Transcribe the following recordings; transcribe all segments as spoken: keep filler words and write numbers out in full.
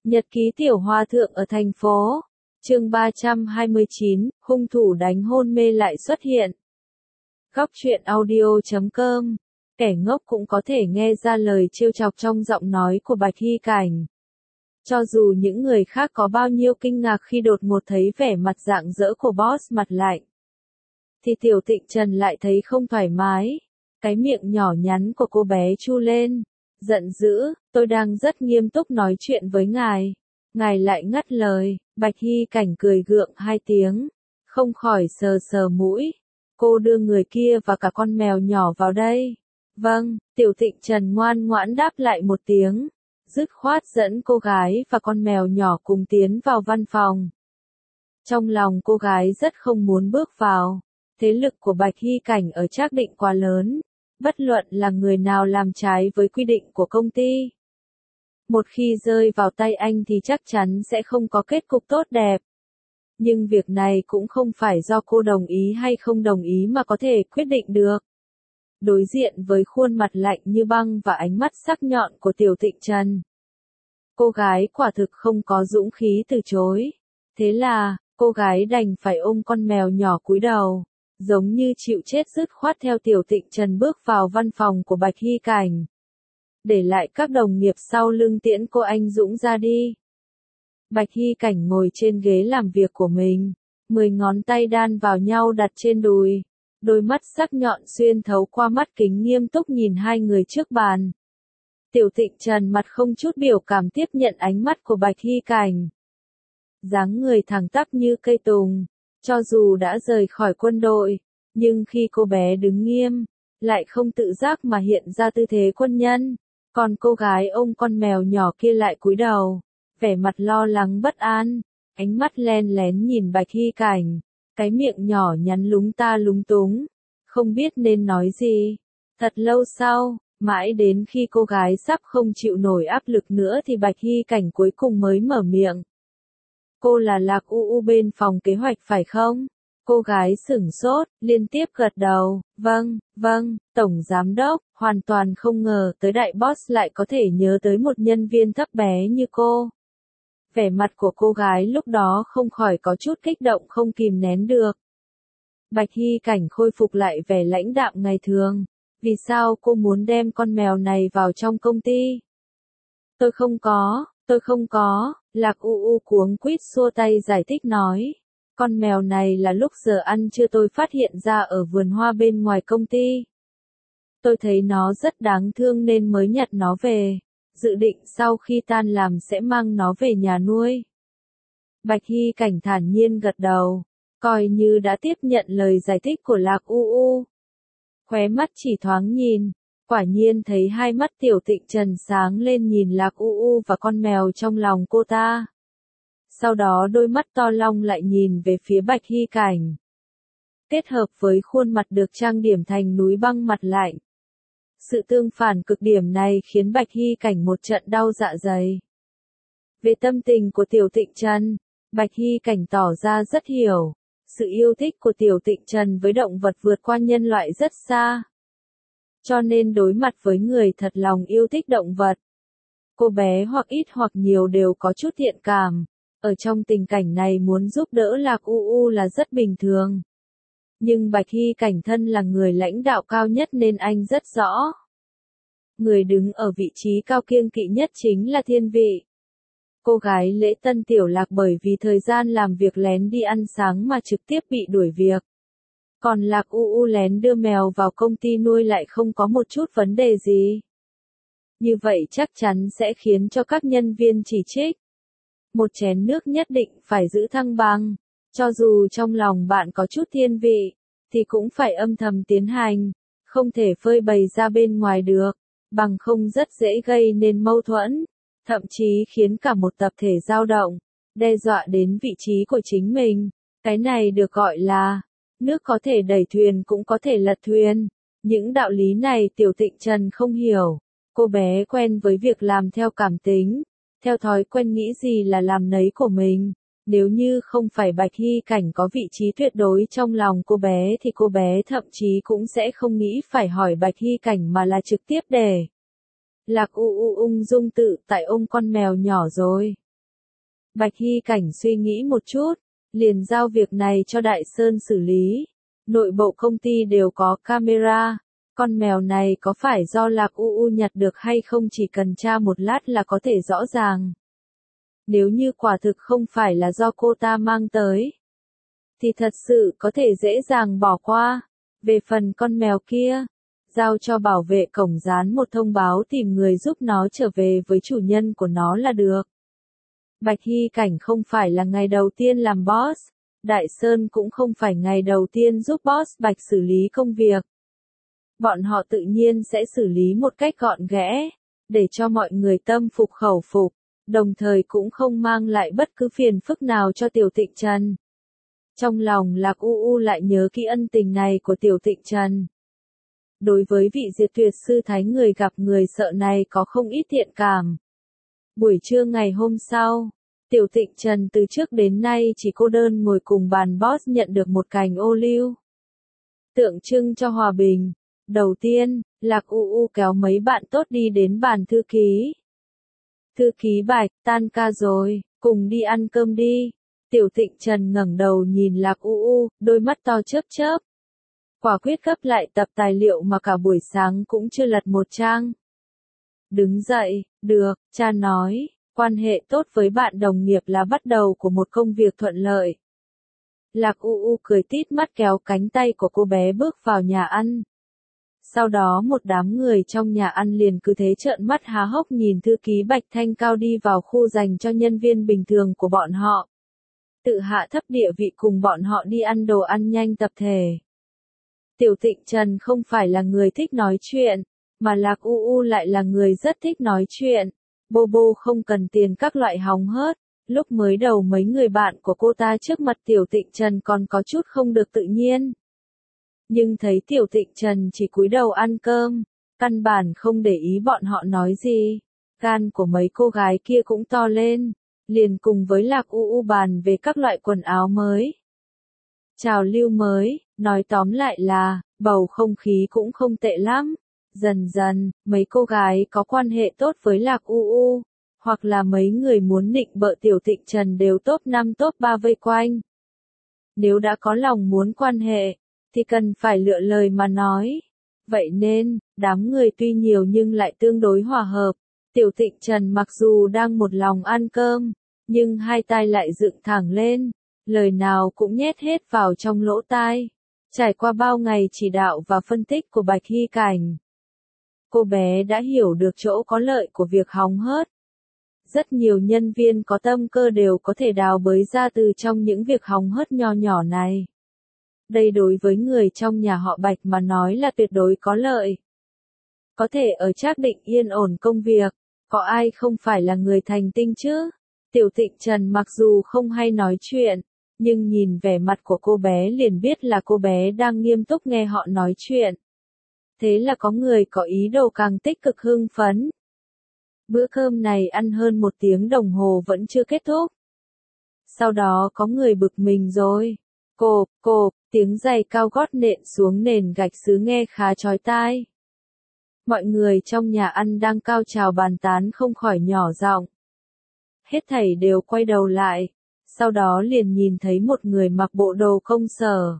Nhật ký tiểu hòa thượng ở thành phố. Chương ba trăm hai mươi chín, hung thủ đánh hôn mê lại xuất hiện. Góc truyện audio chấm com. Kẻ ngốc cũng có thể nghe ra lời trêu chọc trong giọng nói của Bạch Hy Cảnh. Cho dù những người khác có bao nhiêu kinh ngạc khi đột ngột thấy vẻ mặt rạng rỡ của boss mặt lạnh, thì Tiểu Tịnh Trần lại thấy không thoải mái. Cái miệng nhỏ nhắn của cô bé chu lên, giận dữ, tôi đang rất nghiêm túc nói chuyện với ngài. Ngài lại ngắt lời. Bạch Hy Cảnh cười gượng hai tiếng, không khỏi sờ sờ mũi. Cô đưa người kia và cả con mèo nhỏ vào đây. Vâng, Tiểu Tịnh Trần ngoan ngoãn đáp lại một tiếng, dứt khoát dẫn cô gái và con mèo nhỏ cùng tiến vào văn phòng. Trong lòng cô gái rất không muốn bước vào. Thế lực của Bạch Hy Cảnh ở Trác Định quá lớn, bất luận là người nào làm trái với quy định của công ty, một khi rơi vào tay anh thì chắc chắn sẽ không có kết cục tốt đẹp. Nhưng việc này cũng không phải do cô đồng ý hay không đồng ý mà có thể quyết định được. Đối diện với khuôn mặt lạnh như băng và ánh mắt sắc nhọn của Tiểu Tịnh Trần, cô gái quả thực không có dũng khí từ chối. Thế là, cô gái đành phải ôm con mèo nhỏ cúi đầu, giống như chịu chết dứt khoát theo Tiểu Tịnh Trần bước vào văn phòng của Bạch Hy Cảnh, để lại các đồng nghiệp sau lưng tiễn cô anh dũng ra đi. Bạch Hy Cảnh ngồi trên ghế làm việc của mình, mười ngón tay đan vào nhau đặt trên đùi, đôi mắt sắc nhọn xuyên thấu qua mắt kính nghiêm túc nhìn hai người trước bàn. Tiểu Tịnh Trần mặt không chút biểu cảm tiếp nhận ánh mắt của Bạch Hy Cảnh. Dáng người thẳng tắp như cây tùng, cho dù đã rời khỏi quân đội, nhưng khi cô bé đứng nghiêm, lại không tự giác mà hiện ra tư thế quân nhân. Còn cô gái ôm con mèo nhỏ kia lại cúi đầu, vẻ mặt lo lắng bất an, ánh mắt len lén nhìn Bạch Hy Cảnh, cái miệng nhỏ nhắn lúng ta lúng túng, không biết nên nói gì. Thật lâu sau, mãi đến khi cô gái sắp không chịu nổi áp lực nữa thì Bạch Hy Cảnh cuối cùng mới mở miệng. Cô là Lạc U U bên phòng kế hoạch phải không? Cô gái sửng sốt, liên tiếp gật đầu, vâng, vâng, Tổng Giám Đốc, hoàn toàn không ngờ tới đại boss lại có thể nhớ tới một nhân viên thấp bé như cô. Vẻ mặt của cô gái lúc đó không khỏi có chút kích động không kìm nén được. Bạch Hy Cảnh khôi phục lại vẻ lãnh đạm ngày thường. Vì sao cô muốn đem con mèo này vào trong công ty? Tôi không có, tôi không có, Lạc U U cuống quýt xua tay giải thích nói. Con mèo này là lúc giờ ăn trưa tôi phát hiện ra ở vườn hoa bên ngoài công ty. Tôi thấy nó rất đáng thương nên mới nhặt nó về, dự định sau khi tan làm sẽ mang nó về nhà nuôi. Bạch Hy Cảnh thản nhiên gật đầu, coi như đã tiếp nhận lời giải thích của Lạc U U. Khóe mắt chỉ thoáng nhìn, quả nhiên thấy hai mắt Tiểu Tịnh Trần sáng lên nhìn Lạc U U và con mèo trong lòng cô ta. Sau đó đôi mắt to long lại nhìn về phía Bạch Hy Cảnh. Kết hợp với khuôn mặt được trang điểm thành núi băng mặt lạnh. Sự tương phản cực điểm này khiến Bạch Hy Cảnh một trận đau dạ dày. Về tâm tình của Tiểu Tịnh Trần, Bạch Hy Cảnh tỏ ra rất hiểu. Sự yêu thích của Tiểu Tịnh Trần với động vật vượt qua nhân loại rất xa. Cho nên đối mặt với người thật lòng yêu thích động vật, cô bé hoặc ít hoặc nhiều đều có chút thiện cảm. Ở trong tình cảnh này muốn giúp đỡ Lạc U U là rất bình thường. Nhưng Bạch Hy Cảnh thân là người lãnh đạo cao nhất nên anh rất rõ. Người đứng ở vị trí cao kiêng kỵ nhất chính là thiên vị. Cô gái Lễ Tân Tiểu Lạc bởi vì thời gian làm việc lén đi ăn sáng mà trực tiếp bị đuổi việc. Còn Lạc U U lén đưa mèo vào công ty nuôi lại không có một chút vấn đề gì. Như vậy chắc chắn sẽ khiến cho các nhân viên chỉ trích. Một chén nước nhất định phải giữ thăng bằng. Cho dù trong lòng bạn có chút thiên vị, thì cũng phải âm thầm tiến hành, không thể phơi bày ra bên ngoài được, bằng không rất dễ gây nên mâu thuẫn, thậm chí khiến cả một tập thể dao động, đe dọa đến vị trí của chính mình. Cái này được gọi là, nước có thể đẩy thuyền cũng có thể lật thuyền. Những đạo lý này Tiểu Tịnh Trần không hiểu. Cô bé quen với việc làm theo cảm tính, theo thói quen nghĩ gì là làm nấy của mình. Nếu như không phải Bạch Hy Cảnh có vị trí tuyệt đối trong lòng cô bé thì cô bé thậm chí cũng sẽ không nghĩ phải hỏi Bạch Hy Cảnh mà là trực tiếp để Lạc U U ung dung tự tại ôm con mèo nhỏ rồi. Bạch Hy Cảnh suy nghĩ một chút, liền giao việc này cho Đại Sơn xử lý. Nội bộ công ty đều có camera, con mèo này có phải do Lạc U U nhặt được hay không chỉ cần tra một lát là có thể rõ ràng. Nếu như quả thực không phải là do cô ta mang tới, thì thật sự có thể dễ dàng bỏ qua. Về phần con mèo kia, giao cho bảo vệ cổng dán một thông báo tìm người giúp nó trở về với chủ nhân của nó là được. Bạch Hy Cảnh không phải là ngày đầu tiên làm boss, Đại Sơn cũng không phải ngày đầu tiên giúp boss Bạch xử lý công việc. Bọn họ tự nhiên sẽ xử lý một cách gọn ghẽ, để cho mọi người tâm phục khẩu phục, đồng thời cũng không mang lại bất cứ phiền phức nào cho Tiểu Tịnh Trần. Trong lòng Lạc U U lại nhớ kỹ ân tình này của Tiểu Tịnh Trần. Đối với vị diệt tuyệt sư thái người gặp người sợ này có không ít thiện cảm. Buổi trưa ngày hôm sau, Tiểu Tịnh Trần từ trước đến nay chỉ cô đơn ngồi cùng bàn boss nhận được một cành ô liu. Tượng trưng cho hòa bình, đầu tiên, Lạc U U kéo mấy bạn tốt đi đến bàn thư ký. Thư ký Bạch, tan ca rồi, cùng đi ăn cơm đi. Tiểu Tịnh Trần ngẩng đầu nhìn Lạc U U, đôi mắt to chớp chớp. Quả quyết gấp lại tập tài liệu mà cả buổi sáng cũng chưa lật một trang. Đứng dậy, được, cha nói, quan hệ tốt với bạn đồng nghiệp là bắt đầu của một công việc thuận lợi. Lạc U U cười tít mắt kéo cánh tay của cô bé bước vào nhà ăn. Sau đó một đám người trong nhà ăn liền cứ thế trợn mắt há hốc nhìn thư ký Bạch Thanh Cao đi vào khu dành cho nhân viên bình thường của bọn họ. Tự hạ thấp địa vị cùng bọn họ đi ăn đồ ăn nhanh tập thể. Tiểu Tịnh Trần không phải là người thích nói chuyện, mà Lạc U U lại là người rất thích nói chuyện. Bô bô không cần tiền các loại hóng hớt. Lúc mới đầu mấy người bạn của cô ta trước mặt Tiểu Tịnh Trần còn có chút không được tự nhiên. Nhưng thấy Tiểu Tịnh Trần chỉ cúi đầu ăn cơm, căn bản không để ý bọn họ nói gì. Gan của mấy cô gái kia cũng to lên, liền cùng với Lạc U U bàn về các loại quần áo mới. Trào lưu mới, nói tóm lại là, bầu không khí cũng không tệ lắm. Dần dần, mấy cô gái có quan hệ tốt với Lạc U U, hoặc là mấy người muốn nịnh bợ Tiểu Tịnh Trần đều top năm top ba vây quanh. Nếu đã có lòng muốn quan hệ, thì cần phải lựa lời mà nói. Vậy nên, đám người tuy nhiều nhưng lại tương đối hòa hợp. Tiểu Tịnh Trần mặc dù đang một lòng ăn cơm, nhưng hai tai lại dựng thẳng lên, lời nào cũng nhét hết vào trong lỗ tai. Trải qua bao ngày chỉ đạo và phân tích của Bạch Hy Cảnh, cô bé đã hiểu được chỗ có lợi của việc hóng hớt. Rất nhiều nhân viên có tâm cơ đều có thể đào bới ra từ trong những việc hóng hớt nho nhỏ này. Đây đối với người trong nhà họ Bạch mà nói là tuyệt đối có lợi. Có thể ở Trác Định yên ổn công việc, có ai không phải là người thành tinh chứ? Tiểu Tịnh Trần mặc dù không hay nói chuyện, nhưng nhìn vẻ mặt của cô bé liền biết là cô bé đang nghiêm túc nghe họ nói chuyện. Thế là có người có ý đồ càng tích cực hưng phấn. Bữa cơm này ăn hơn một tiếng đồng hồ vẫn chưa kết thúc. Sau đó có người bực mình rồi. Cộp, cộp, tiếng giày cao gót nện xuống nền gạch sứ nghe khá chói tai. Mọi người trong nhà ăn đang cao trào bàn tán không khỏi nhỏ giọng. Hết thảy đều quay đầu lại, sau đó liền nhìn thấy một người mặc bộ đồ công sở.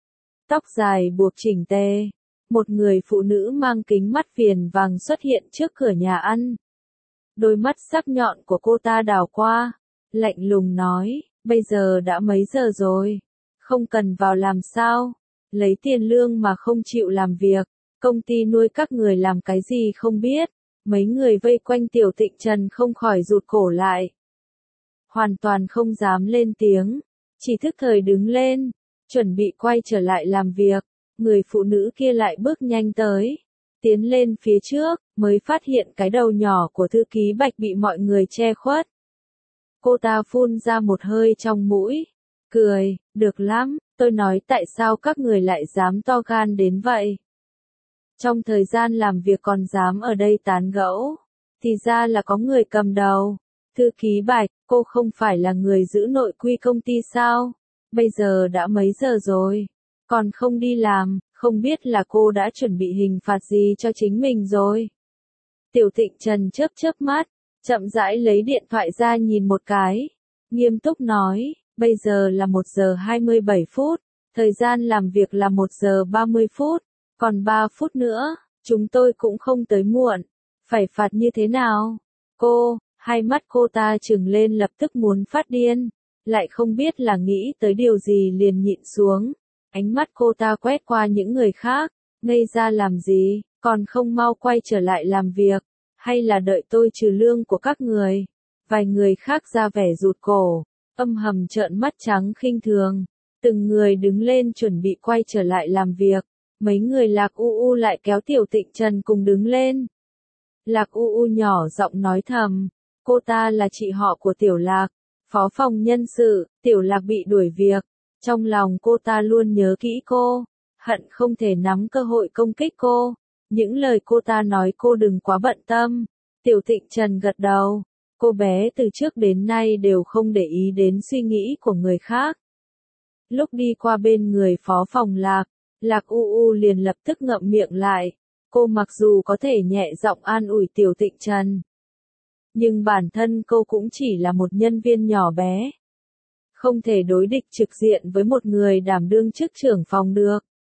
Tóc dài buộc chỉnh tề, một người phụ nữ mang kính mắt viền vàng xuất hiện trước cửa nhà ăn. Đôi mắt sắc nhọn của cô ta đảo qua, lạnh lùng nói, bây giờ đã mấy giờ rồi, không cần vào làm sao, lấy tiền lương mà không chịu làm việc, công ty nuôi các người làm cái gì không biết. Mấy người vây quanh Tiểu Tịnh Trần không khỏi rụt cổ lại. Hoàn toàn không dám lên tiếng, chỉ thức thời đứng lên, chuẩn bị quay trở lại làm việc. Người phụ nữ kia lại bước nhanh tới, tiến lên phía trước, mới phát hiện cái đầu nhỏ của thư ký Bạch bị mọi người che khuất. Cô ta phun ra một hơi trong mũi, cười, được lắm, tôi nói tại sao các người lại dám to gan đến vậy. Trong thời gian làm việc còn dám ở đây tán gẫu, thì ra là có người cầm đầu. Thư ký Bạch, cô không phải là người giữ nội quy công ty sao? Bây giờ đã mấy giờ rồi, còn không đi làm, không biết là cô đã chuẩn bị hình phạt gì cho chính mình rồi. Tiểu Tịnh Trần chớp chớp mắt, chậm rãi lấy điện thoại ra nhìn một cái. nghiêm túc nói, bây giờ là một giờ hai mươi bảy phút, thời gian làm việc là một giờ ba mươi phút, còn ba phút nữa, chúng tôi cũng không tới muộn, phải phạt như thế nào? Cô, hai mắt cô ta trừng lên lập tức muốn phát điên, lại không biết là nghĩ tới điều gì liền nhịn xuống, ánh mắt cô ta quét qua những người khác, ngây ra làm gì, còn không mau quay trở lại làm việc, hay là đợi tôi trừ lương của các người? Vài người khác ra vẻ rụt cổ, âm hầm trợn mắt trắng khinh thường, từng người đứng lên chuẩn bị quay trở lại làm việc, mấy người Lạc U U lại kéo Tiểu Tịnh Trần cùng đứng lên. Lạc U U nhỏ giọng nói thầm, cô ta là chị họ của Tiểu Lạc, phó phòng nhân sự, Tiểu Lạc bị đuổi việc, trong lòng cô ta luôn nhớ kỹ cô, hận không thể nắm cơ hội công kích cô, những lời cô ta nói cô đừng quá bận tâm. Tiểu Tịnh Trần gật đầu, cô bé từ trước đến nay đều không để ý đến suy nghĩ của người khác. Lúc đi qua bên người phó phòng Lạc, Lạc U U liền lập tức ngậm miệng lại, cô mặc dù có thể nhẹ giọng an ủi Tiểu Tịnh Trần, nhưng bản thân cô cũng chỉ là một nhân viên nhỏ bé, không thể đối địch trực diện với một người đảm đương chức trưởng phòng được.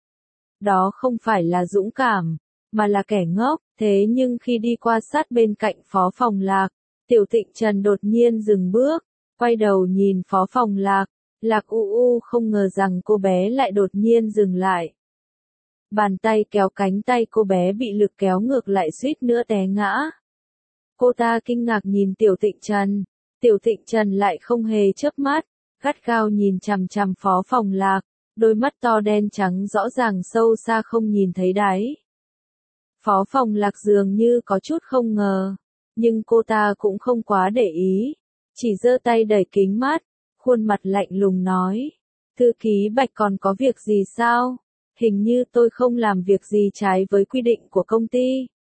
Đó không phải là dũng cảm, mà là kẻ ngốc, thế nhưng khi đi qua sát bên cạnh phó phòng Lạc, Tiểu Tịnh Trần đột nhiên dừng bước, quay đầu nhìn phó phòng Lạc, Lạc U U không ngờ rằng cô bé lại đột nhiên dừng lại. Bàn tay kéo cánh tay cô bé bị lực kéo ngược lại suýt nữa té ngã. Cô ta kinh ngạc nhìn Tiểu Tịnh Trần, Tiểu Tịnh Trần lại không hề chớp mắt, gắt gao nhìn chằm chằm phó phòng Lạc, đôi mắt to đen trắng rõ ràng sâu xa không nhìn thấy đáy. Phó phòng Lạc dường như có chút không ngờ, nhưng cô ta cũng không quá để ý, chỉ giơ tay đẩy kính mắt, khuôn mặt lạnh lùng nói, thư ký Bạch còn có việc gì sao? Hình như tôi không làm việc gì trái với quy định của công ty.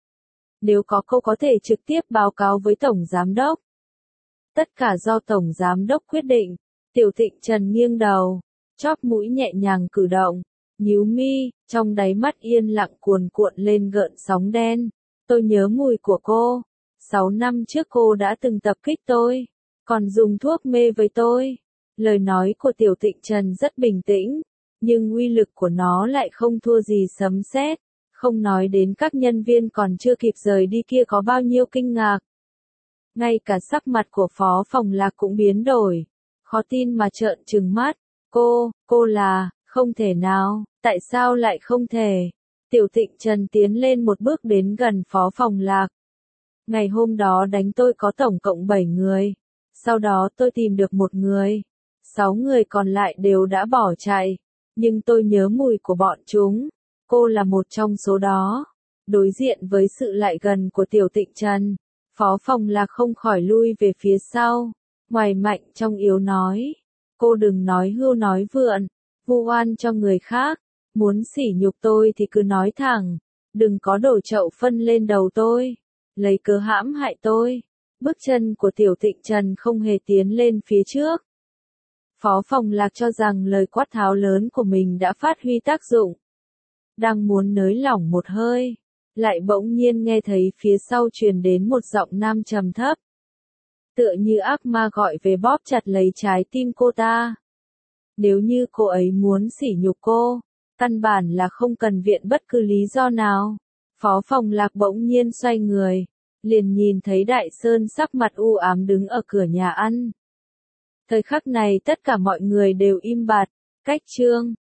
Nếu có cô có thể trực tiếp báo cáo với Tổng Giám Đốc. Tất cả do Tổng Giám Đốc quyết định. Tiểu Tịnh Trần nghiêng đầu, chóp mũi nhẹ nhàng cử động, nhíu mi, trong đáy mắt yên lặng cuồn cuộn lên gợn sóng đen. Tôi nhớ mùi của cô. Sáu năm trước cô đã từng tập kích tôi, còn dùng thuốc mê với tôi. Lời nói của Tiểu Tịnh Trần rất bình tĩnh, nhưng uy lực của nó lại không thua gì sấm sét, không nói đến các nhân viên còn chưa kịp rời đi kia có bao nhiêu kinh ngạc. Ngay cả sắc mặt của phó phòng Lạc cũng biến đổi, khó tin mà trợn trừng mắt, cô, cô là, không thể nào, tại sao lại không thể? Tiểu Tịnh Trần tiến lên một bước đến gần phó phòng Lạc. Ngày hôm đó đánh tôi có tổng cộng bảy người, sau đó tôi tìm được một người, sáu người còn lại đều đã bỏ chạy. Nhưng tôi nhớ mùi của bọn chúng, cô là một trong số đó. Đối diện với sự lại gần của Tiểu Tịnh Trần, phó phòng Lạc không khỏi lui về phía sau, ngoài mạnh trong yếu nói, cô đừng nói hưu nói vượn, vu oan cho người khác, muốn sỉ nhục tôi thì cứ nói thẳng, đừng có đổ chậu phân lên đầu tôi, lấy cớ hãm hại tôi. Bước chân của Tiểu Tịnh Trần không hề tiến lên phía trước. Phó phòng Lạc cho rằng lời quát tháo lớn của mình đã phát huy tác dụng. Đang muốn nới lỏng một hơi, lại bỗng nhiên nghe thấy phía sau truyền đến một giọng nam trầm thấp. Tựa như ác ma gọi về bóp chặt lấy trái tim cô ta. Nếu như cô ấy muốn sỉ nhục cô, căn bản là không cần viện bất cứ lý do nào. Phó phòng Lạc bỗng nhiên xoay người, liền nhìn thấy Đại Sơn sắc mặt u ám đứng ở cửa nhà ăn. Thời khắc này tất cả mọi người đều im bặt, cách chương.